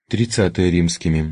30 римскими.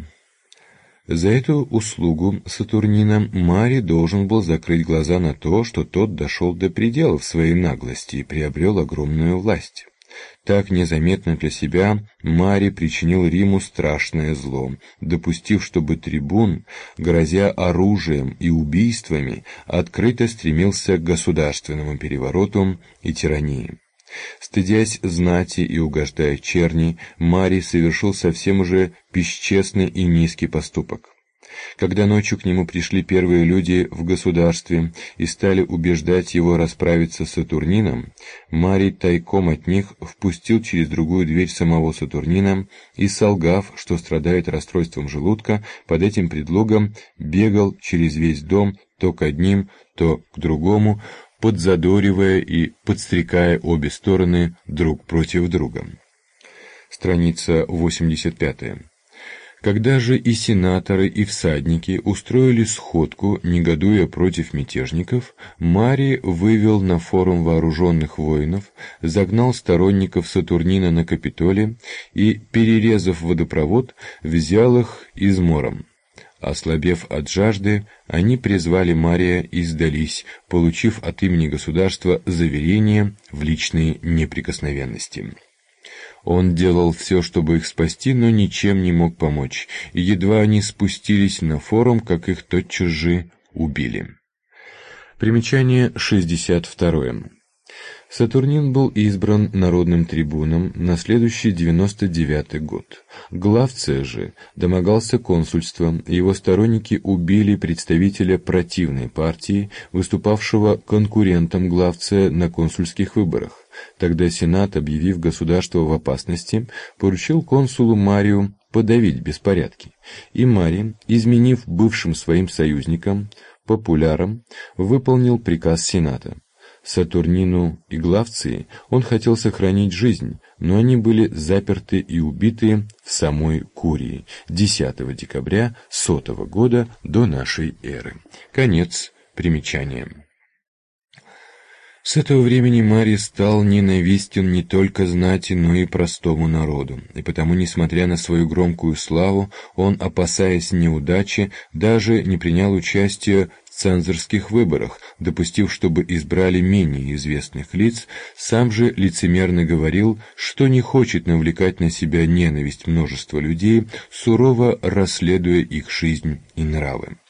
За эту услугу Сатурнина Марий должен был закрыть глаза на то, что тот дошел до пределов своей наглости и приобрел огромную власть. Так незаметно для себя Марий причинил Риму страшное зло, допустив, чтобы трибун, грозя оружием и убийствами, открыто стремился к государственному перевороту и тирании. Стыдясь знати и угождая черни, Марий совершил совсем уже бесчестный и низкий поступок. Когда ночью к нему пришли первые люди в государстве и стали убеждать его расправиться с Сатурнином, Марий тайком от них впустил через другую дверь самого Сатурнина и, солгав, что страдает расстройством желудка, под этим предлогом бегал через весь дом то к одним, то к другому, подзадоривая и подстрекая обе стороны друг против друга. Страница 85. Когда же и сенаторы, и всадники устроили сходку, негодуя против мятежников, Марий вывел на форум вооруженных воинов, загнал сторонников Сатурнина на Капитолий и, перерезав водопровод, взял их измором. Ослабев от жажды, они призвали Мария и сдались, получив от имени государства заверение в личной неприкосновенности. Он делал все, чтобы их спасти, но ничем не мог помочь, и едва они спустились на форум, как их тотчас же убили. Примечание 62. Сатурнин был избран народным трибуном на следующий 99-й год. Главция же домогался консульства, и его сторонники убили представителя противной партии, выступавшего конкурентом Главция на консульских выборах. Тогда Сенат, объявив государство в опасности, поручил консулу Марию подавить беспорядки, и Марий, изменив бывшим своим союзникам, популярам, выполнил приказ Сената. Сатурнину и Главции он хотел сохранить жизнь, но они были заперты и убиты в самой Курии 10 декабря 100 года до нашей эры. Конец примечания. С этого времени Марий стал ненавистен не только знати, но и простому народу, и потому, несмотря на свою громкую славу, он, опасаясь неудачи, даже не принял участия в цензорских выборах, допустив, чтобы избрали менее известных лиц, сам же лицемерно говорил, что не хочет навлекать на себя ненависть множества людей, сурово расследуя их жизнь и нравы.